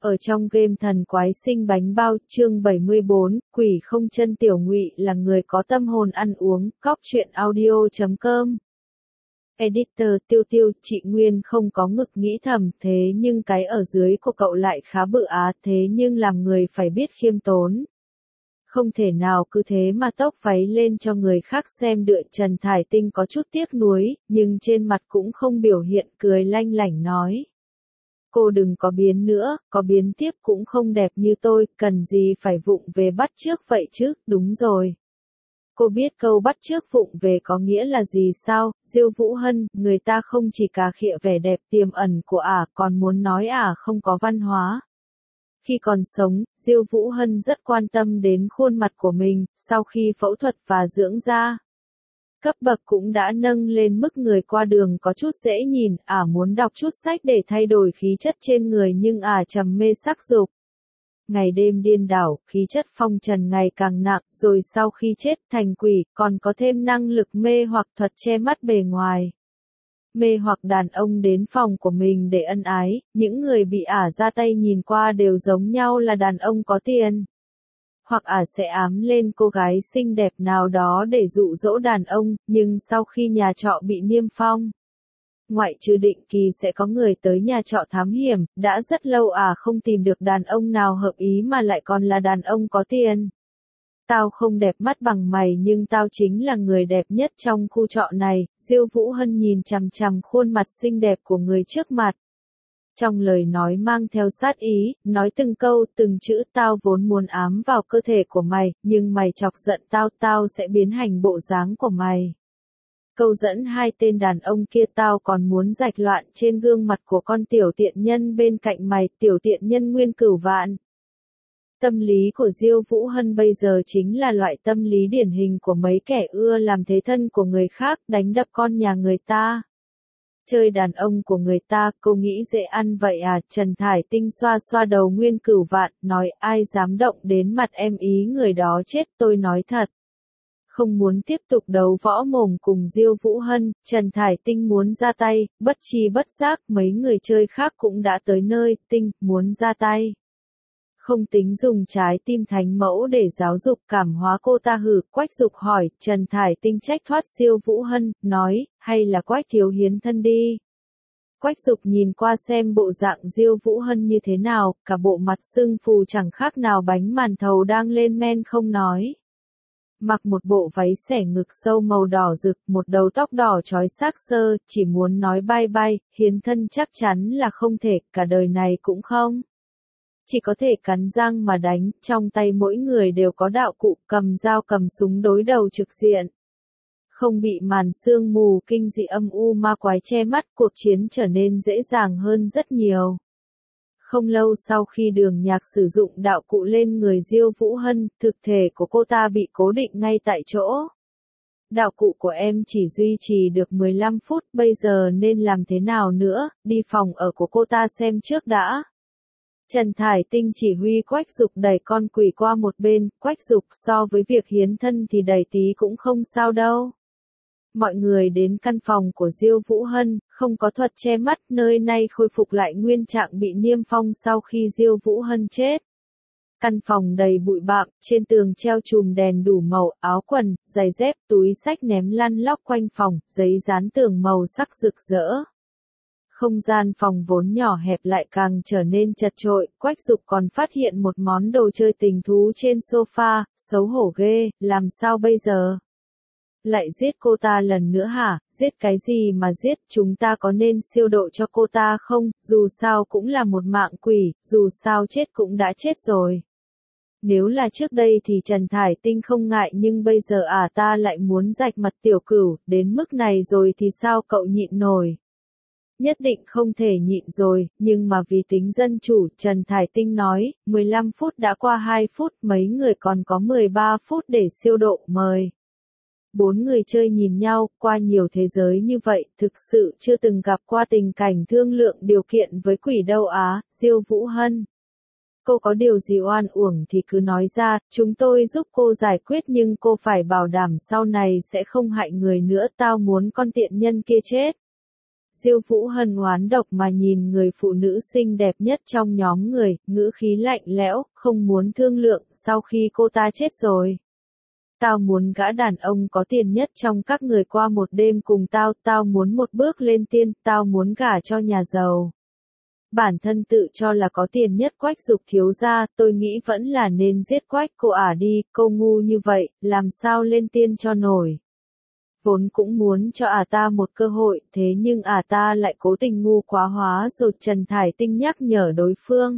Ở trong game Thần Quái Sinh Bánh Bao, chương 74, Quỷ Không Chân Tiểu Ngụy là người có tâm hồn ăn uống, cóc truyện audio.com. Editor Tiêu Tiêu, chị Nguyên không có ngực nghĩ thầm, thế nhưng cái ở dưới của cậu lại khá bự á, thế nhưng làm người phải biết khiêm tốn. Không thể nào cứ thế mà tốc váy lên cho người khác xem được. Trần Thải Tinh có chút tiếc nuối, nhưng trên mặt cũng không biểu hiện, cười lanh lảnh nói. Cô đừng có biến nữa, có biến tiếp cũng không đẹp như tôi, cần gì phải vụng về bắt chước vậy chứ, đúng rồi. Cô biết câu bắt chước vụng về có nghĩa là gì sao, Diêu Vũ Hân, người ta không chỉ cà khịa vẻ đẹp tiềm ẩn của ả, còn muốn nói ả không có văn hóa. Khi còn sống, Diêu Vũ Hân rất quan tâm đến khuôn mặt của mình, sau khi phẫu thuật và dưỡng da. Cấp bậc cũng đã nâng lên mức người qua đường có chút dễ nhìn, ả muốn đọc chút sách để thay đổi khí chất trên người nhưng ả trầm mê sắc dục. Ngày đêm điên đảo, khí chất phong trần ngày càng nặng, rồi sau khi chết thành quỷ, còn có thêm năng lực mê hoặc thuật che mắt bề ngoài. Mê hoặc đàn ông đến phòng của mình để ân ái, những người bị ả ra tay nhìn qua đều giống nhau là đàn ông có tiền. Hoặc ả sẽ ám lên cô gái xinh đẹp nào đó để dụ dỗ đàn ông, nhưng sau khi nhà trọ bị niêm phong, ngoại trừ định kỳ sẽ có người tới nhà trọ thám hiểm, đã rất lâu ả không tìm được đàn ông nào hợp ý mà lại còn là đàn ông có tiền. Tao không đẹp mắt bằng mày nhưng tao chính là người đẹp nhất trong khu trọ này, Diêu Vũ Hân nhìn chằm chằm khuôn mặt xinh đẹp của người trước mặt. Trong lời nói mang theo sát ý, nói từng câu, từng chữ, tao vốn muốn ám vào cơ thể của mày, nhưng mày chọc giận tao, tao sẽ biến hành bộ dáng của mày. Câu dẫn hai tên đàn ông kia, tao còn muốn rạch loạn trên gương mặt của con tiểu tiện nhân bên cạnh mày, tiểu tiện nhân Nguyên Cửu Vạn. Tâm lý của Diêu Vũ Hân bây giờ chính là loại tâm lý điển hình của mấy kẻ ưa làm thế thân của người khác, đánh đập con nhà người ta. Chơi đàn ông của người ta, cô nghĩ dễ ăn vậy à? Trần Thải Tinh xoa xoa đầu Nguyên Cửu Vạn, nói ai dám động đến mặt em ý người đó chết, tôi nói thật. Không muốn tiếp tục đấu võ mồm cùng Diêu Vũ Hân, Trần Thải Tinh muốn ra tay, bất tri bất giác mấy người chơi khác cũng đã tới nơi, Tinh, muốn ra tay. Không tính dùng trái tim thánh mẫu để giáo dục cảm hóa cô ta hử, Quách Dục hỏi, Trần Thải Tinh trách thoát Diêu Vũ Hân, nói, hay là Quách thiếu hiến thân đi. Quách Dục nhìn qua xem bộ dạng Diêu Vũ Hân như thế nào, cả bộ mặt sưng phù chẳng khác nào bánh màn thầu đang lên men không nói. Mặc một bộ váy xẻ ngực sâu màu đỏ rực, một đầu tóc đỏ trói xác xơ, chỉ muốn nói bye bye, hiến thân chắc chắn là không thể, cả đời này cũng không. Chỉ có thể cắn răng mà đánh, trong tay mỗi người đều có đạo cụ, cầm dao cầm súng đối đầu trực diện. Không bị màn sương mù kinh dị âm u ma quái che mắt, cuộc chiến trở nên dễ dàng hơn rất nhiều. Không lâu sau khi Đường Nhạc sử dụng đạo cụ lên người Diêu Vũ Hân, thực thể của cô ta bị cố định ngay tại chỗ. Đạo cụ của em chỉ duy trì được 15 phút, bây giờ nên làm thế nào nữa, đi phòng ở của cô ta xem trước đã. Trần Thải Tinh chỉ huy Quách Dục đẩy con quỷ qua một bên, Quách Dục so với việc hiến thân thì đẩy tí cũng không sao đâu. Mọi người đến căn phòng của Diêu Vũ Hân, không có thuật che mắt, nơi này khôi phục lại nguyên trạng bị niêm phong sau khi Diêu Vũ Hân chết. Căn phòng đầy bụi bặm, trên tường treo chùm đèn đủ màu, áo quần, giày dép, túi xách ném lăn lóc quanh phòng, giấy dán tường màu sắc rực rỡ. Không gian phòng vốn nhỏ hẹp lại càng trở nên chật chội, Quách Dục còn phát hiện một món đồ chơi tình thú trên sofa, xấu hổ ghê, làm sao bây giờ? Lại giết cô ta lần nữa hả? Giết cái gì mà giết, chúng ta có nên siêu độ cho cô ta không? Dù sao cũng là một mạng quỷ, dù sao chết cũng đã chết rồi. Nếu là trước đây thì Trần Thải Tinh không ngại nhưng bây giờ ta lại muốn rạch mặt Tiểu Cửu, đến mức này rồi thì sao cậu nhịn nổi? Nhất định không thể nhịn rồi, nhưng mà vì tính dân chủ, Trần Thải Tinh nói, 15 phút đã qua 2 phút, mấy người còn có 13 phút để siêu độ, mời. 4 người chơi nhìn nhau, qua nhiều thế giới như vậy, thực sự chưa từng gặp qua tình cảnh thương lượng điều kiện với quỷ đâu á, Diêu Vũ Hân. Cô có điều gì oan uổng thì cứ nói ra, chúng tôi giúp cô giải quyết nhưng cô phải bảo đảm sau này sẽ không hại người nữa, tao muốn con tiện nhân kia chết. Diêu Vũ Hân oán độc mà nhìn người phụ nữ xinh đẹp nhất trong nhóm người, ngữ khí lạnh lẽo, không muốn thương lượng, sau khi cô ta chết rồi. Tao muốn gã đàn ông có tiền nhất trong các người qua một đêm cùng tao, tao muốn một bước lên tiên, tao muốn gả cho nhà giàu. Bản thân tự cho là có tiền nhất Quách Dục thiếu gia, tôi nghĩ vẫn là nên giết Quách cô ả đi, cô ngu như vậy, làm sao lên tiên cho nổi. Vốn cũng muốn cho ả ta một cơ hội, thế nhưng ả ta lại cố tình ngu quá hóa rồi. Trần Thải Tinh nhắc nhở đối phương.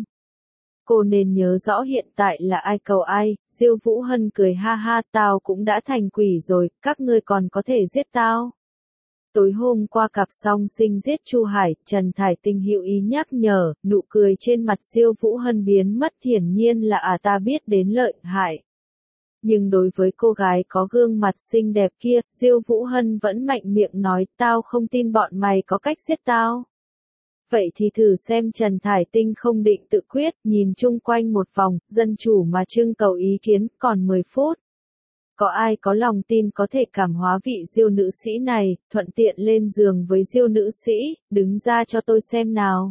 Cô nên nhớ rõ hiện tại là ai cầu ai. Diêu Vũ Hân cười ha ha, tao cũng đã thành quỷ rồi, các ngươi còn có thể giết tao. Tối hôm qua cặp song sinh giết Chu Hải, Trần Thải Tinh hữu ý nhắc nhở, nụ cười trên mặt Diêu Vũ Hân biến mất, hiển nhiên là ả ta biết đến lợi hại. Nhưng đối với cô gái có gương mặt xinh đẹp kia, Diêu Vũ Hân vẫn mạnh miệng nói, tao không tin bọn mày có cách giết tao. Vậy thì thử xem. Trần Thải Tinh không định tự quyết, nhìn chung quanh một vòng, dân chủ mà trưng cầu ý kiến, còn 10 phút. Có ai có lòng tin có thể cảm hóa vị Diêu nữ sĩ này, thuận tiện lên giường với Diêu nữ sĩ, đứng ra cho tôi xem nào.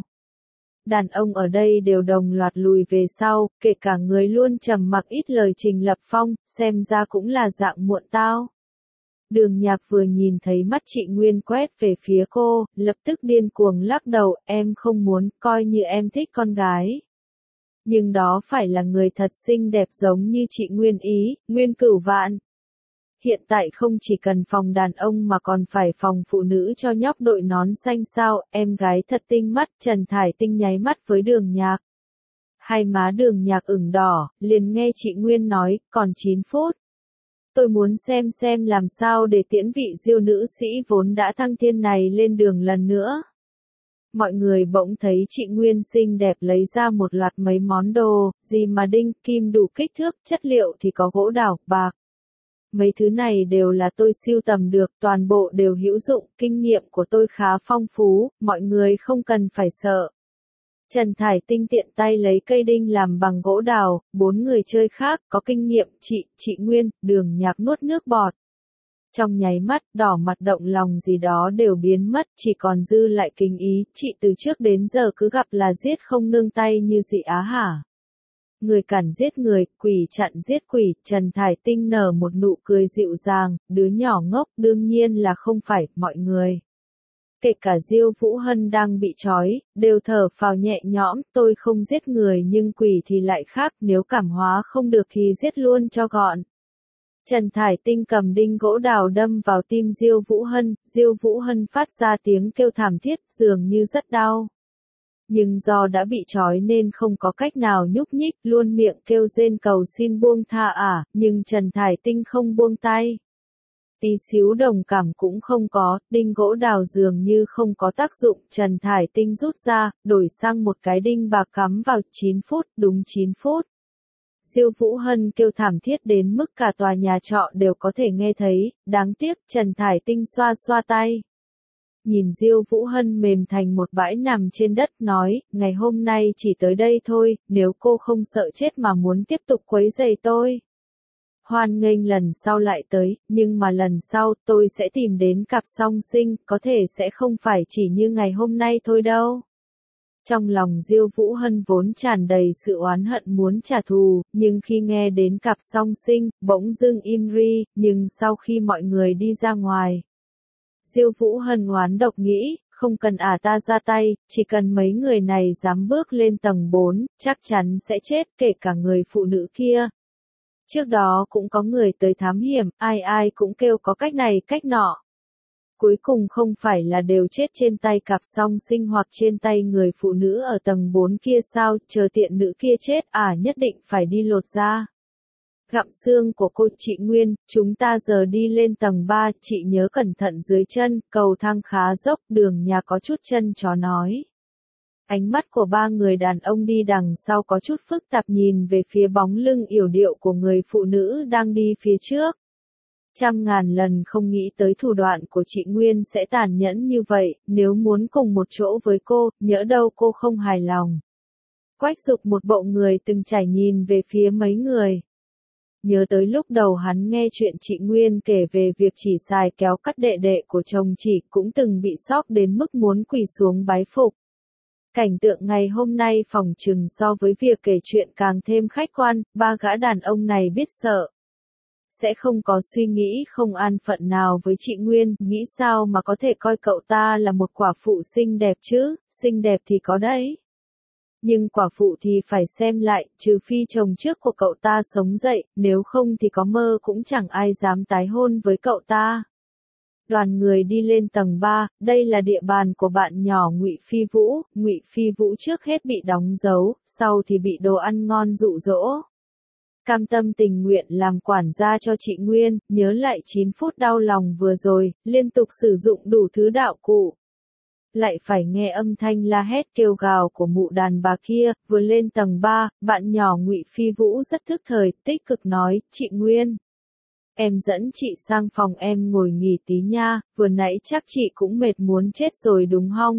Đàn ông ở đây đều đồng loạt lùi về sau, kể cả người luôn trầm mặc ít lời Trình Lập Phong, xem ra cũng là dạng muộn tao. Đường Nhạc vừa nhìn thấy mắt chị Nguyên quét về phía cô, lập tức điên cuồng lắc đầu, em không muốn, coi như em thích con gái. Nhưng đó phải là người thật xinh đẹp giống như chị Nguyên ý, Nguyên Cửu Vạn. Hiện tại không chỉ cần phòng đàn ông mà còn phải phòng phụ nữ cho nhóc đội nón xanh sao, em gái thật tinh mắt. Trần Thải Tinh nháy mắt với Đường Nhạc. Hai má Đường Nhạc ửng đỏ, liền nghe chị Nguyên nói, còn 9 phút. Tôi muốn xem làm sao để tiễn vị Diêu nữ sĩ vốn đã thăng thiên này lên đường lần nữa. Mọi người bỗng thấy chị Nguyên xinh đẹp lấy ra một loạt mấy món đồ, gì mà đinh, kim đủ kích thước, chất liệu thì có gỗ đào, bạc. Mấy thứ này đều là tôi sưu tầm được, toàn bộ đều hữu dụng, kinh nghiệm của tôi khá phong phú, mọi người không cần phải sợ. Trần Thải Tinh tiện tay lấy cây đinh làm bằng gỗ đào, 4 người chơi khác có kinh nghiệm, chị Nguyên, Đường Nhạc nuốt nước bọt. Trong nháy mắt, đỏ mặt động lòng gì đó đều biến mất, chỉ còn dư lại kính ý, chị từ trước đến giờ cứ gặp là giết không nương tay như dị á hả. Người cản giết người, quỷ chặn giết quỷ, Trần Thải Tinh nở một nụ cười dịu dàng, đứa nhỏ ngốc đương nhiên là không phải, mọi người. Kể cả Diêu Vũ Hân đang bị trói, đều thở phào nhẹ nhõm, tôi không giết người nhưng quỷ thì lại khác, nếu cảm hóa không được thì giết luôn cho gọn. Trần Thải Tinh cầm đinh gỗ đào đâm vào tim Diêu Vũ Hân phát ra tiếng kêu thảm thiết, dường như rất đau. Nhưng do đã bị trói nên không có cách nào nhúc nhích, luôn miệng kêu rên cầu xin buông tha nhưng Trần Thải Tinh không buông tay. Tí xíu đồng cảm cũng không có, đinh gỗ đào dường như không có tác dụng, Trần Thải Tinh rút ra, đổi sang một cái đinh bạc cắm vào, 9 phút, đúng 9 phút. Diêu Vũ Hân kêu thảm thiết đến mức cả tòa nhà trọ đều có thể nghe thấy, đáng tiếc, Trần Thải Tinh xoa xoa tay. Nhìn Diêu Vũ Hân mềm thành một bãi nằm trên đất nói, ngày hôm nay chỉ tới đây thôi, nếu cô không sợ chết mà muốn tiếp tục quấy rầy tôi. Hoan nghênh lần sau lại tới, nhưng mà lần sau tôi sẽ tìm đến cặp song sinh, có thể sẽ không phải chỉ như ngày hôm nay thôi đâu. Trong lòng Diêu Vũ Hân vốn tràn đầy sự oán hận muốn trả thù, nhưng khi nghe đến cặp song sinh, bỗng dưng im ri, nhưng sau khi mọi người đi ra ngoài. Diêu Vũ Hân oán độc nghĩ, không cần ta ra tay, chỉ cần mấy người này dám bước lên tầng 4, chắc chắn sẽ chết, kể cả người phụ nữ kia. Trước đó cũng có người tới thám hiểm, ai cũng kêu có cách này cách nọ. Cuối cùng không phải là đều chết trên tay cặp song sinh hoặc trên tay người phụ nữ ở tầng 4 kia sao, chờ tiện nữ kia chết nhất định phải đi lột da. Gặm xương của cô. Chị Nguyên, chúng ta giờ đi lên tầng 3, chị nhớ cẩn thận dưới chân, cầu thang khá dốc, Đường Nhạc có chút chân chó nói. Ánh mắt của ba người đàn ông đi đằng sau có chút phức tạp nhìn về phía bóng lưng yểu điệu của người phụ nữ đang đi phía trước. Trăm ngàn lần không nghĩ tới thủ đoạn của chị Nguyên sẽ tàn nhẫn như vậy, nếu muốn cùng một chỗ với cô, nhỡ đâu cô không hài lòng. Quách Dục một bộ người từng trải nhìn về phía mấy người. nhớ tới lúc đầu hắn nghe chuyện chị Nguyên kể về việc chỉ xài kéo cắt đệ đệ của chồng chị cũng từng bị sốc đến mức muốn quỳ xuống bái phục. Cảnh tượng ngày hôm nay phỏng chừng so với việc kể chuyện càng thêm khách quan, ba gã đàn ông này biết sợ. Sẽ không có suy nghĩ không an phận nào với chị Nguyên, nghĩ sao mà có thể coi cậu ta là một quả phụ xinh đẹp chứ, xinh đẹp thì có đấy. Nhưng quả phụ thì phải xem lại, trừ phi chồng trước của cậu ta sống dậy, nếu không thì có mơ cũng chẳng ai dám tái hôn với cậu ta. Đoàn người đi lên tầng 3, đây là địa bàn của bạn nhỏ Ngụy Phi Vũ, Ngụy Phi Vũ trước hết bị đóng dấu, sau thì bị đồ ăn ngon dụ dỗ. Cam tâm tình nguyện làm quản gia cho chị Nguyên, nhớ lại 9 phút đau lòng vừa rồi, liên tục sử dụng đủ thứ đạo cụ. Lại phải nghe âm thanh la hét kêu gào của mụ đàn bà kia, vừa lên tầng 3, bạn nhỏ Ngụy Phi Vũ rất thức thời, tích cực nói, chị Nguyên. Em dẫn chị sang phòng em ngồi nghỉ tí nha, vừa nãy chắc chị cũng mệt muốn chết rồi đúng không,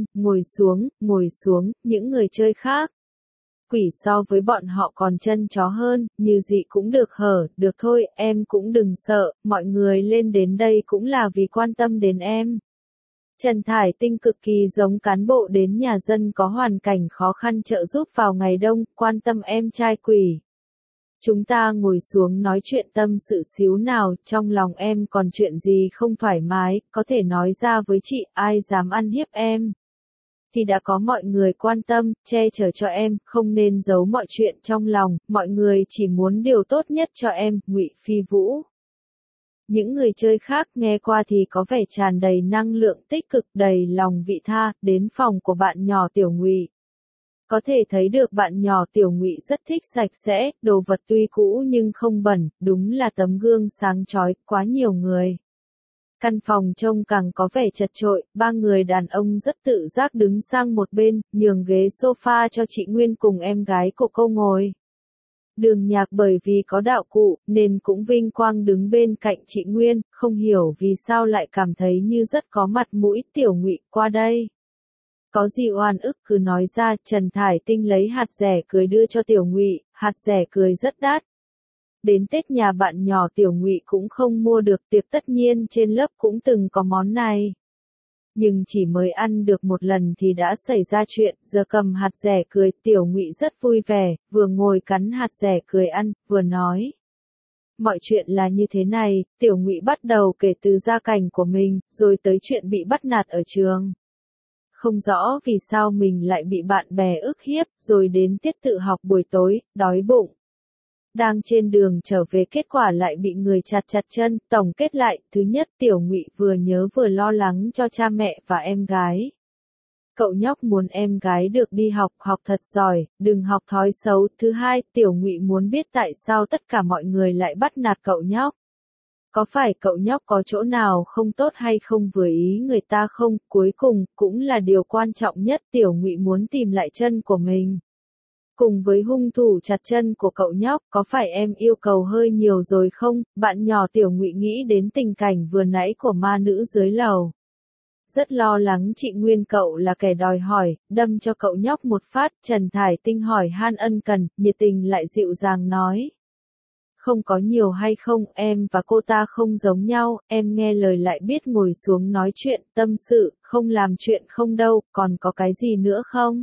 ngồi xuống, những người chơi khác. Quỷ so với bọn họ còn chân chó hơn, như gì cũng được hở, được thôi, em cũng đừng sợ, mọi người lên đến đây cũng là vì quan tâm đến em. Trần Thải Tinh cực kỳ giống cán bộ đến nhà dân có hoàn cảnh khó khăn trợ giúp vào ngày đông, quan tâm em trai quỷ. Chúng ta ngồi xuống nói chuyện tâm sự xíu nào, trong lòng em còn chuyện gì không thoải mái, có thể nói ra với chị, ai dám ăn hiếp em. Thì đã có mọi người quan tâm, che chở cho em, không nên giấu mọi chuyện trong lòng, mọi người chỉ muốn điều tốt nhất cho em, Ngụy Phi Vũ. Những người chơi khác nghe qua thì có vẻ tràn đầy năng lượng tích cực, đầy lòng vị tha, đến phòng của bạn nhỏ Tiểu Ngụy. Có thể thấy được bạn nhỏ Tiểu Ngụy rất thích sạch sẽ, đồ vật tuy cũ nhưng không bẩn, đúng là tấm gương sáng chói, quá nhiều người. Căn phòng trông càng có vẻ chật chội, ba người đàn ông rất tự giác đứng sang một bên, nhường ghế sofa cho chị Nguyên cùng em gái của cô ngồi. Đường Nhạc bởi vì có đạo cụ, nên cũng vinh quang đứng bên cạnh chị Nguyên, không hiểu vì sao lại cảm thấy như rất có mặt mũi. Tiểu Ngụy qua đây. Có gì oan ức cứ nói ra. Trần Thải Tinh lấy hạt dẻ cười đưa cho Tiểu Ngụy, hạt dẻ cười rất đắt. Đến Tết nhà bạn nhỏ Tiểu Ngụy cũng không mua được, tiệc tất nhiên trên lớp cũng từng có món này. Nhưng chỉ mới ăn được một lần thì đã xảy ra chuyện, giờ cầm hạt dẻ cười, Tiểu Ngụy rất vui vẻ, vừa ngồi cắn hạt dẻ cười ăn, vừa nói. Mọi chuyện là như thế này, Tiểu Ngụy bắt đầu kể từ gia cảnh của mình, rồi tới chuyện bị bắt nạt ở trường. Không rõ vì sao mình lại bị bạn bè ức hiếp, rồi đến tiết tự học buổi tối, đói bụng. Đang trên đường trở về kết quả lại bị người chặt chân, tổng kết lại, thứ nhất Tiểu Ngụy vừa nhớ vừa lo lắng cho cha mẹ và em gái. Cậu nhóc muốn em gái được đi học, học thật giỏi, đừng học thói xấu. Thứ hai, Tiểu Ngụy muốn biết tại sao tất cả mọi người lại bắt nạt cậu nhóc. Có phải cậu nhóc có chỗ nào không tốt hay không vừa ý người ta không? Cuối cùng, cũng là điều quan trọng nhất, Tiểu Ngụy muốn tìm lại chân của mình. Cùng với hung thủ chặt chân của cậu nhóc, có phải em yêu cầu hơi nhiều rồi không? Bạn nhỏ Tiểu Ngụy nghĩ đến tình cảnh vừa nãy của ma nữ dưới lầu. Rất lo lắng chị Nguyên cậu là kẻ đòi hỏi, đâm cho cậu nhóc một phát. Trần Thải Tinh hỏi han ân cần, nhiệt tình lại dịu dàng nói. Không có nhiều hay không, em và cô ta không giống nhau, em nghe lời lại biết ngồi xuống nói chuyện, tâm sự, không làm chuyện không đâu, còn có cái gì nữa không?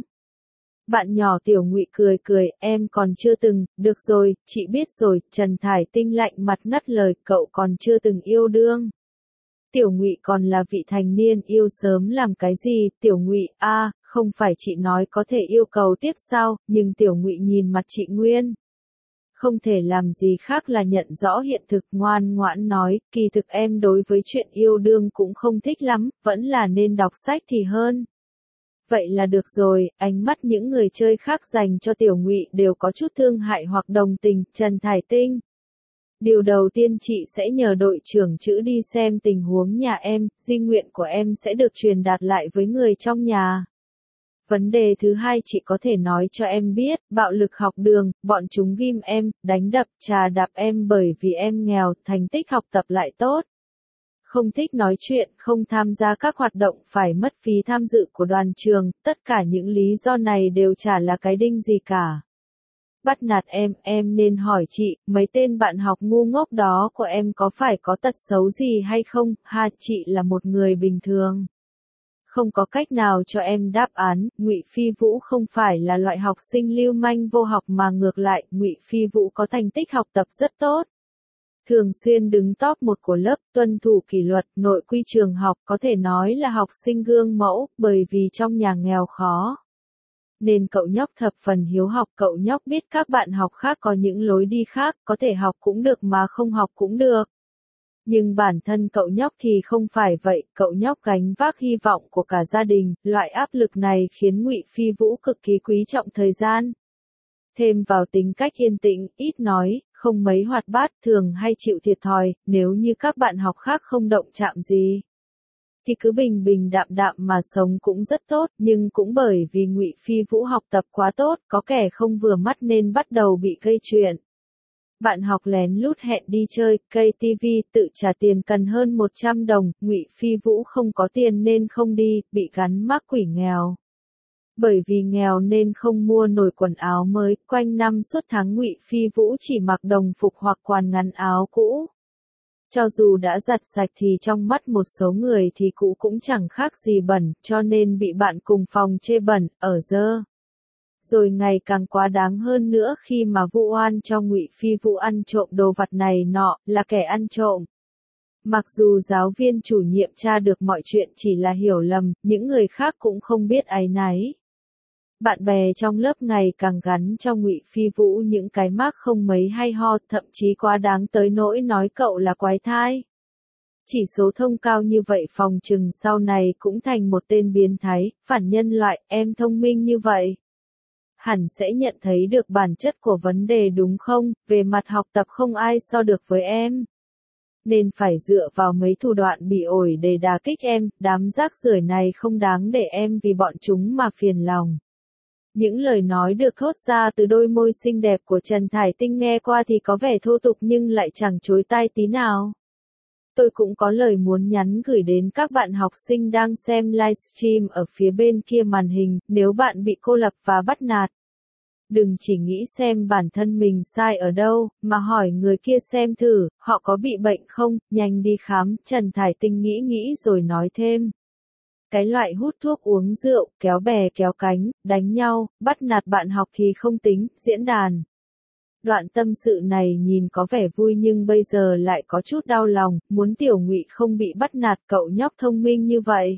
Bạn nhỏ Tiểu Ngụy cười, em còn chưa từng, được rồi, chị biết rồi. Trần Thải Tinh lạnh mặt ngắt lời, cậu còn chưa từng yêu đương. Tiểu Ngụy còn là vị thành niên, yêu sớm làm cái gì? Tiểu Ngụy, không phải chị nói có thể yêu cầu tiếp sao? Nhưng Tiểu Ngụy nhìn mặt chị Nguyên. Không thể làm gì khác là nhận rõ hiện thực, ngoan ngoãn nói, kỳ thực em đối với chuyện yêu đương cũng không thích lắm, vẫn là nên đọc sách thì hơn. Vậy là được rồi, ánh mắt những người chơi khác dành cho Tiểu Ngụy đều có chút thương hại hoặc đồng tình. Trần Thải Tinh. Điều đầu tiên chị sẽ nhờ đội trưởng chữ đi xem tình huống nhà em, di nguyện của em sẽ được truyền đạt lại với người trong nhà. Vấn đề thứ hai chị có thể nói cho em biết, bạo lực học đường, bọn chúng ghim em, đánh đập, trà đạp em bởi vì em nghèo, thành tích học tập lại tốt. Không thích nói chuyện, không tham gia các hoạt động, phải mất phí tham dự của đoàn trường, tất cả những lý do này đều chả là cái đinh gì cả. bắt nạt em nên hỏi chị, mấy tên bạn học ngu ngốc đó của em có phải có tật xấu gì hay không, ha chị là một người bình thường. Không có cách nào cho em đáp án, Ngụy Phi Vũ không phải là loại học sinh lưu manh vô học mà ngược lại, Ngụy Phi Vũ có thành tích học tập rất tốt. Thường xuyên đứng top 1 của lớp, tuân thủ kỷ luật, nội quy trường học, có thể nói là học sinh gương mẫu, bởi vì trong nhà nghèo khó. Nên cậu nhóc thập phần hiếu học, cậu nhóc biết các bạn học khác có những lối đi khác, có thể học cũng được mà không học cũng được. Nhưng bản thân cậu nhóc thì không phải vậy, cậu nhóc gánh vác hy vọng của cả gia đình, loại áp lực này khiến Ngụy Phi Vũ cực kỳ quý trọng thời gian. Thêm vào tính cách yên tĩnh, ít nói, không mấy hoạt bát, thường hay chịu thiệt thòi, nếu như các bạn học khác không động chạm gì thì cứ bình bình đạm đạm mà sống cũng rất tốt, nhưng cũng bởi vì Ngụy Phi Vũ học tập quá tốt, có kẻ không vừa mắt nên bắt đầu bị gây chuyện. Bạn học lén lút hẹn đi chơi, cây tivi, tự trả tiền cần hơn 100 đồng, Ngụy Phi Vũ không có tiền nên không đi, bị gắn mác quỷ nghèo. Bởi vì nghèo nên không mua nổi quần áo mới, quanh năm suốt tháng Ngụy Phi Vũ chỉ mặc đồng phục hoặc quần ngắn áo cũ. Cho dù đã giặt sạch thì trong mắt một số người thì cũ cũng chẳng khác gì bẩn, cho nên bị bạn cùng phòng chê bẩn, ở dơ. Rồi ngày càng quá đáng hơn nữa khi mà vu oan cho Ngụy Phi Vũ ăn trộm đồ vặt này nọ, là kẻ ăn trộm. Mặc dù giáo viên chủ nhiệm tra được mọi chuyện chỉ là hiểu lầm, những người khác cũng không biết áy náy. Bạn bè trong lớp ngày càng gắn cho Ngụy Phi Vũ những cái mác không mấy hay ho, thậm chí quá đáng tới nỗi nói cậu là quái thai. Chỉ số thông cao như vậy phòng chừng sau này cũng thành một tên biến thái, phản nhân loại, em thông minh như vậy. Hẳn sẽ nhận thấy được bản chất của vấn đề đúng không, về mặt học tập không ai so được với em. Nên phải dựa vào mấy thủ đoạn bị ổi để đả kích em, đám rác rưởi này không đáng để em vì bọn chúng mà phiền lòng. Những lời nói được thốt ra từ đôi môi xinh đẹp của Trần Thải Tinh nghe qua thì có vẻ thô tục nhưng lại chẳng chối tai tí nào. Tôi cũng có lời muốn nhắn gửi đến các bạn học sinh đang xem livestream ở phía bên kia màn hình, nếu bạn bị cô lập và bắt nạt. Đừng chỉ nghĩ xem bản thân mình sai ở đâu, mà hỏi người kia xem thử, họ có bị bệnh không, nhanh đi khám, Trần Thải Tinh nghĩ rồi nói thêm. Cái loại hút thuốc uống rượu, kéo bè kéo cánh, đánh nhau, bắt nạt bạn học thì không tính, diễn đàn. Đoạn tâm sự này nhìn có vẻ vui nhưng bây giờ lại có chút đau lòng, muốn Tiểu Ngụy không bị bắt nạt, cậu nhóc thông minh như vậy.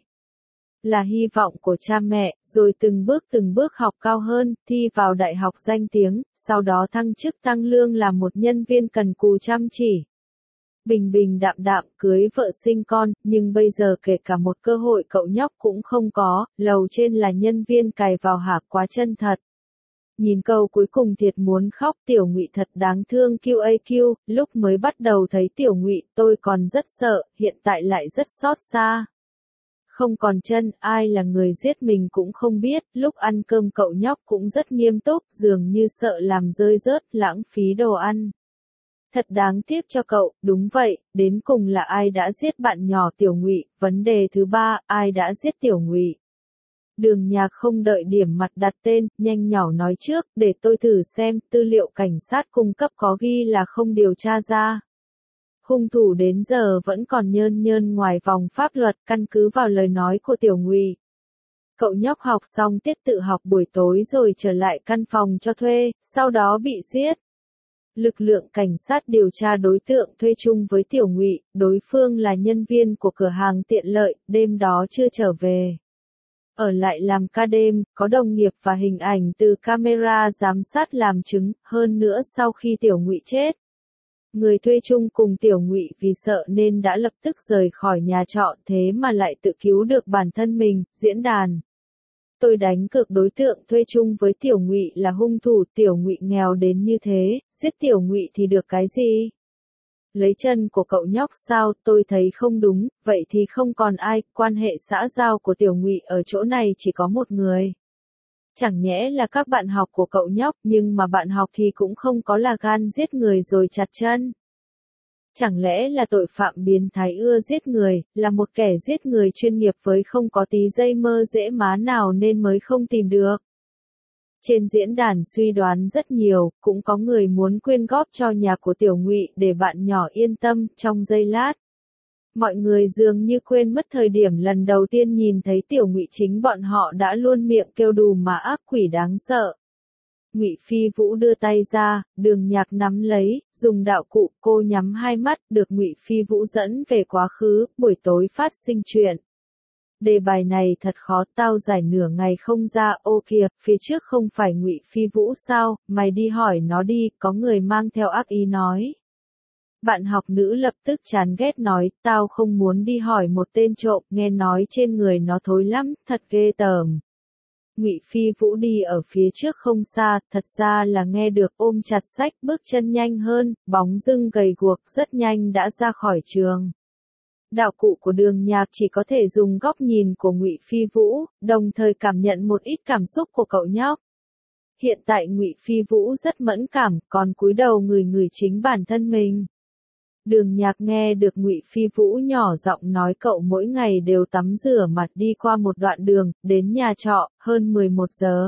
Là hy vọng của cha mẹ, rồi từng bước học cao hơn, thi vào đại học danh tiếng, sau đó thăng chức tăng lương làm một nhân viên cần cù chăm chỉ. Bình bình đạm đạm cưới vợ sinh con, nhưng bây giờ kể cả một cơ hội cậu nhóc cũng không có, lầu trên là nhân viên cày vào hả, quá chân thật. Nhìn câu cuối cùng thiệt muốn khóc, Tiểu Ngụy thật đáng thương QAQ, lúc mới bắt đầu thấy Tiểu Ngụy tôi còn rất sợ, hiện tại lại rất xót xa. Không còn chân, ai là người giết mình cũng không biết, lúc ăn cơm cậu nhóc cũng rất nghiêm túc, dường như sợ làm rơi rớt, lãng phí đồ ăn. Thật đáng tiếc cho cậu, đúng vậy, đến cùng là ai đã giết bạn nhỏ Tiểu Ngụy, vấn đề thứ ba, ai đã giết Tiểu Ngụy. Đường Nhạc không đợi điểm mặt đặt tên, nhanh nhỏ nói trước, để tôi thử xem, tư liệu cảnh sát cung cấp có ghi là không điều tra ra. Hung thủ đến giờ vẫn còn nhơn nhơn ngoài vòng pháp luật, căn cứ vào lời nói của Tiểu Ngụy. Cậu nhóc học xong tiết tự học buổi tối rồi trở lại căn phòng cho thuê, sau đó bị giết. Lực lượng cảnh sát điều tra đối tượng thuê chung với Tiểu Ngụy, đối phương là nhân viên của cửa hàng tiện lợi, đêm đó chưa trở về. Ở lại làm ca đêm, có đồng nghiệp và hình ảnh từ camera giám sát làm chứng, hơn nữa sau khi Tiểu Ngụy chết. Người thuê chung cùng Tiểu Ngụy vì sợ nên đã lập tức rời khỏi nhà trọ, thế mà lại tự cứu được bản thân mình, diễn đàn. Tôi đánh cược đối tượng thuê chung với Tiểu Ngụy là hung thủ, Tiểu Ngụy nghèo đến như thế, giết Tiểu Ngụy thì được cái gì? Lấy chân của cậu nhóc sao, tôi thấy không đúng, vậy thì không còn ai, quan hệ xã giao của Tiểu Ngụy ở chỗ này chỉ có một người. Chẳng nhẽ là các bạn học của cậu nhóc, nhưng mà bạn học thì cũng không có là gan giết người rồi chặt chân. Chẳng lẽ là tội phạm biến thái ưa giết người, là một kẻ giết người chuyên nghiệp với không có tí dây mơ dễ má nào nên mới không tìm được. Trên diễn đàn suy đoán rất nhiều, cũng có người muốn quyên góp cho nhà của Tiểu Ngụy để bạn nhỏ yên tâm. Trong giây lát, mọi người dường như quên mất thời điểm lần đầu tiên nhìn thấy Tiểu Ngụy, chính bọn họ đã luôn miệng kêu đù mà ác quỷ đáng sợ. Ngụy Phi Vũ đưa tay ra, Đường Nhạc nắm lấy, dùng đạo cụ, cô nhắm hai mắt, được Ngụy Phi Vũ dẫn về quá khứ. Buổi tối phát sinh chuyện. Đề bài này thật khó, tao giải nửa ngày không ra. Ô kìa, phía trước không phải Ngụy Phi Vũ sao, mày đi hỏi nó đi. Có người mang theo ác ý nói. Bạn học nữ lập tức chán ghét nói, tao không muốn đi hỏi một tên trộm, nghe nói trên người nó thối lắm, thật ghê tởm. Ngụy Phi Vũ đi ở phía trước không xa, thật ra là nghe được, ôm chặt sách, bước chân nhanh hơn, bóng dưng gầy guộc, rất nhanh đã ra khỏi trường. Đạo cụ của Đường Nhạc chỉ có thể dùng góc nhìn của Ngụy Phi Vũ, đồng thời cảm nhận một ít cảm xúc của cậu nhóc. Hiện tại Ngụy Phi Vũ rất mẫn cảm, còn cúi đầu ngửi chính bản thân mình. Đường Nhạc nghe được Ngụy Phi Vũ nhỏ giọng nói cậu mỗi ngày đều tắm rửa mặt đi qua một đoạn đường, đến nhà trọ, hơn 11 giờ.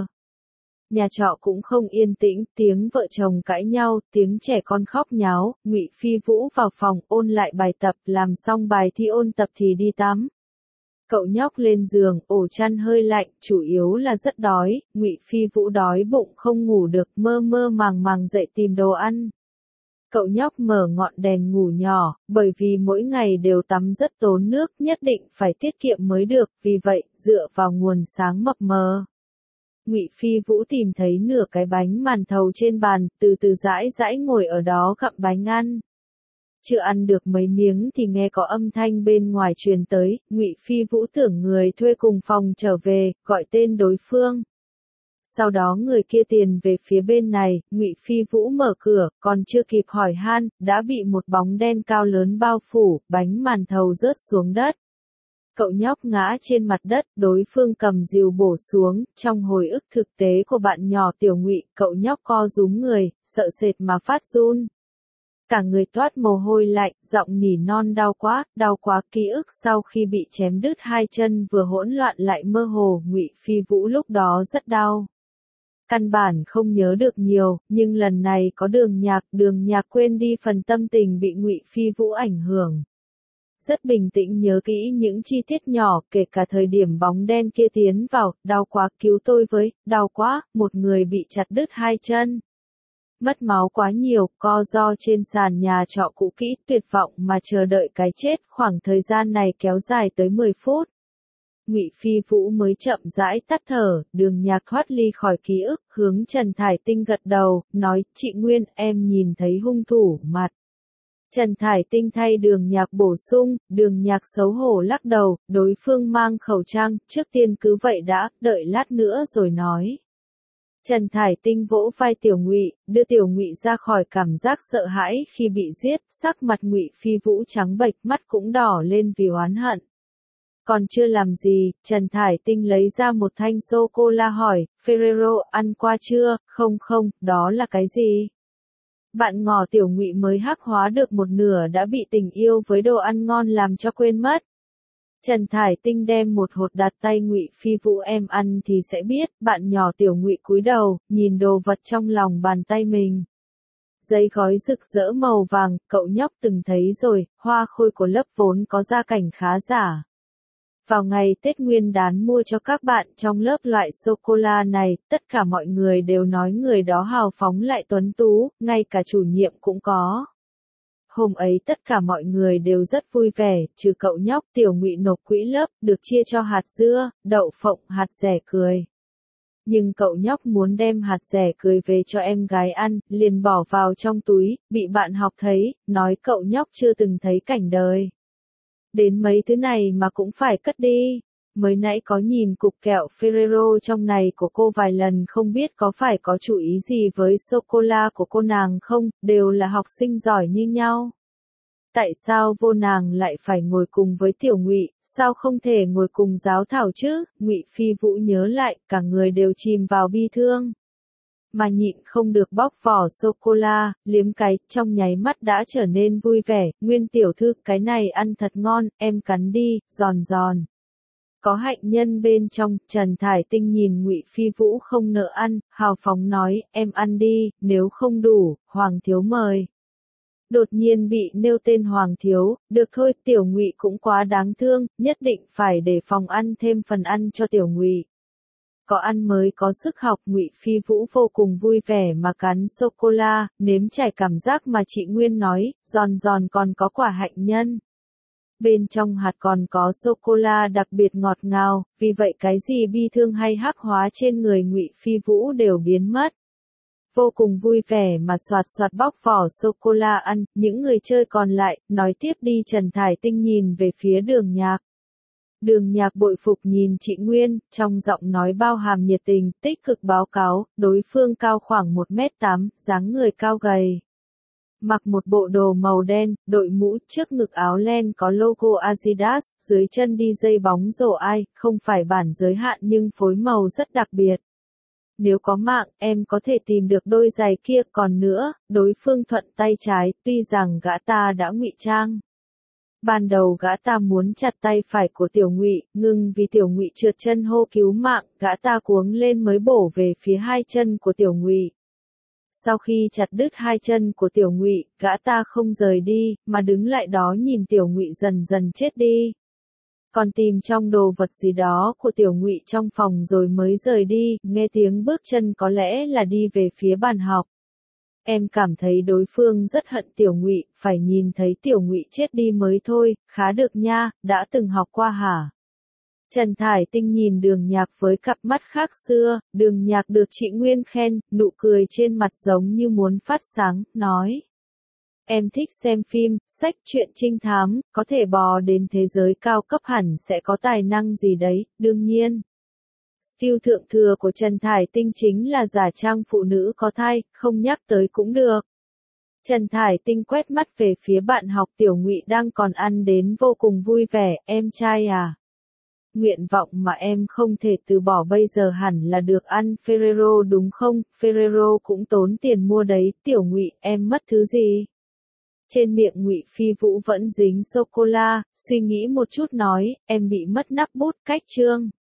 Nhà trọ cũng không yên tĩnh, tiếng vợ chồng cãi nhau, tiếng trẻ con khóc nháo. Ngụy Phi Vũ vào phòng ôn lại bài tập, làm xong bài thi ôn tập thì đi tắm. Cậu nhóc lên giường, ổ chăn hơi lạnh, chủ yếu là rất đói. Ngụy Phi Vũ đói bụng không ngủ được, mơ mơ màng màng dậy tìm đồ ăn. Cậu nhóc mở ngọn đèn ngủ nhỏ, bởi vì mỗi ngày đều tắm rất tốn nước, nhất định phải tiết kiệm mới được, vì vậy, dựa vào nguồn sáng mập mờ. Ngụy Phi Vũ tìm thấy nửa cái bánh màn thầu trên bàn, từ từ rãi rãi ngồi ở đó gặm bánh ăn. Chưa ăn được mấy miếng thì nghe có âm thanh bên ngoài truyền tới. Ngụy Phi Vũ tưởng người thuê cùng phòng trở về, gọi tên đối phương. Sau đó người kia tiền về phía bên này, Ngụy Phi Vũ mở cửa, còn chưa kịp hỏi han, đã bị một bóng đen cao lớn bao phủ, bánh màn thầu rớt xuống đất. Cậu nhóc ngã trên mặt đất, đối phương cầm rìu bổ xuống. Trong hồi ức thực tế của bạn nhỏ Tiểu Ngụy, cậu nhóc co rúm người, sợ sệt mà phát run. Cả người toát mồ hôi lạnh, giọng nỉ non đau quá. Ký ức sau khi bị chém đứt hai chân vừa hỗn loạn lại mơ hồ. Ngụy Phi Vũ lúc đó rất đau. Căn bản không nhớ được nhiều, nhưng lần này có Đường Nhạc quên đi phần tâm tình bị Ngụy Phi Vũ ảnh hưởng. Rất bình tĩnh nhớ kỹ những chi tiết nhỏ, kể cả thời điểm bóng đen kia tiến vào. Đau quá, cứu tôi với. Đau quá, một người bị chặt đứt hai chân. Mất máu quá nhiều, co ro trên sàn nhà trọ cũ kỹ, tuyệt vọng mà chờ đợi cái chết. Khoảng thời gian này kéo dài tới 10 phút. Ngụy Phi Vũ mới chậm rãi tắt thở. Đường Nhạc thoát ly khỏi ký ức, hướng Trần Thải Tinh gật đầu, nói, chị Nguyên, em nhìn thấy hung thủ mặt. Trần Thải Tinh thay Đường Nhạc bổ sung. Đường Nhạc xấu hổ lắc đầu, đối phương mang khẩu trang, trước tiên cứ vậy đã, đợi lát nữa rồi nói. Trần Thải Tinh vỗ vai Tiểu Ngụy, đưa Tiểu Ngụy ra khỏi cảm giác sợ hãi khi bị giết. Sắc mặt Ngụy Phi Vũ trắng bệch, mắt cũng đỏ lên vì oán hận. Còn chưa làm gì, Trần Thải Tinh lấy ra một thanh sô-cô-la hỏi, Ferrero, ăn qua chưa? Không, đó là cái gì? Bạn ngỏ. Tiểu Ngụy mới hắc hóa được một nửa đã bị tình yêu với đồ ăn ngon làm cho quên mất. Trần Thải Tinh đem một hột đặt tay Ngụy Phi Vũ, em ăn thì sẽ biết. Bạn nhỏ Tiểu Ngụy cúi đầu, nhìn đồ vật trong lòng bàn tay mình. Giấy gói rực rỡ màu vàng, cậu nhóc từng thấy rồi, Hoa Khôi của lớp vốn có gia cảnh khá giả. Vào ngày Tết Nguyên đán mua cho các bạn trong lớp loại sô-cô-la này, tất cả mọi người đều nói người đó hào phóng lại tuấn tú, ngay cả chủ nhiệm cũng có. Hôm ấy tất cả mọi người đều rất vui vẻ, trừ cậu nhóc. Tiểu Ngụy nộp quỹ lớp, được chia cho hạt dưa, đậu phộng, hạt dẻ cười. Nhưng cậu nhóc muốn đem hạt dẻ cười về cho em gái ăn, liền bỏ vào trong túi, bị bạn học thấy, nói cậu nhóc chưa từng thấy cảnh đời. Đến mấy thứ này mà cũng phải cất đi. Mới nãy có nhìn cục kẹo Ferrero trong này của cô vài lần, không biết có phải có chủ ý gì với sô-cô-la của cô nàng không, đều là học sinh giỏi như nhau. Tại sao vô nàng lại phải ngồi cùng với Tiểu Ngụy, sao không thể ngồi cùng Giáo Thảo chứ? Ngụy Phi Vũ nhớ lại, cả người đều chìm vào bi thương. Mà nhịn không được bóc vỏ sô-cô-la, liếm cái, trong nháy mắt đã trở nên vui vẻ. Nguyên tiểu thư, cái này ăn thật ngon, em cắn đi, giòn giòn. Có hạnh nhân bên trong. Trần Thải Tinh nhìn Ngụy Phi Vũ không nỡ ăn, hào phóng nói, em ăn đi, nếu không đủ, Hoàng thiếu mời. Đột nhiên bị nêu tên Hoàng thiếu, được thôi, Tiểu Ngụy cũng quá đáng thương, nhất định phải để phòng ăn thêm phần ăn cho Tiểu Ngụy. Có ăn mới có sức học. Ngụy Phi Vũ vô cùng vui vẻ mà cắn sô-cô-la, nếm trải cảm giác mà chị Nguyên nói, giòn giòn còn có quả hạnh nhân. Bên trong hạt còn có sô-cô-la đặc biệt ngọt ngào, vì vậy cái gì bi thương hay hắc hóa trên người Ngụy Phi Vũ đều biến mất. Vô cùng vui vẻ mà xoạt xoạt bóc vỏ sô-cô-la ăn, những người chơi còn lại, nói tiếp đi. Trần Thải Tinh nhìn về phía Đường Nhạc. Đường Nhạc bội phục nhìn chị Nguyên, trong giọng nói bao hàm nhiệt tình, tích cực báo cáo, đối phương cao khoảng 1m8, dáng người cao gầy. Mặc một bộ đồ màu đen, đội mũ, trước ngực áo len có logo Adidas, dưới chân đi dây bóng rổ ai, không phải bản giới hạn nhưng phối màu rất đặc biệt. Nếu có mạng, em có thể tìm được đôi giày kia. Còn nữa, đối phương thuận tay trái, tuy rằng gã ta đã ngụy trang. Ban đầu gã ta muốn chặt tay phải của Tiểu Ngụy, nhưng vì Tiểu Ngụy trượt chân hô cứu mạng, gã ta cuống lên mới bổ về phía hai chân của Tiểu Ngụy. Sau khi chặt đứt hai chân của Tiểu Ngụy, gã ta không rời đi, mà đứng lại đó nhìn Tiểu Ngụy dần dần chết đi. Còn tìm trong đồ vật gì đó của Tiểu Ngụy trong phòng rồi mới rời đi, nghe tiếng bước chân có lẽ là đi về phía bàn học. Em cảm thấy đối phương rất hận Tiểu Ngụy, phải nhìn thấy Tiểu Ngụy chết đi mới thôi, khá được nha, đã từng học qua hả? Trần Thải Tinh nhìn Đường Nhạc với cặp mắt khác xưa, Đường Nhạc được chị Nguyên khen, nụ cười trên mặt giống như muốn phát sáng, nói. Em thích xem phim, sách truyện trinh thám, có thể bò đến thế giới cao cấp hẳn sẽ có tài năng gì đấy, đương nhiên. Skill thượng thừa của Trần Thải Tinh chính là giả trang phụ nữ có thai, không nhắc tới cũng được. Trần Thải Tinh quét mắt về phía bạn học. Tiểu Ngụy đang còn ăn đến vô cùng vui vẻ, em trai à. Nguyện vọng mà em không thể từ bỏ bây giờ hẳn là được ăn Ferrero đúng không? Ferrero cũng tốn tiền mua đấy. Tiểu Ngụy, em mất thứ gì? Trên miệng Ngụy Phi Vũ vẫn dính sô-cô-la, suy nghĩ một chút nói, em bị mất nắp bút cách chương.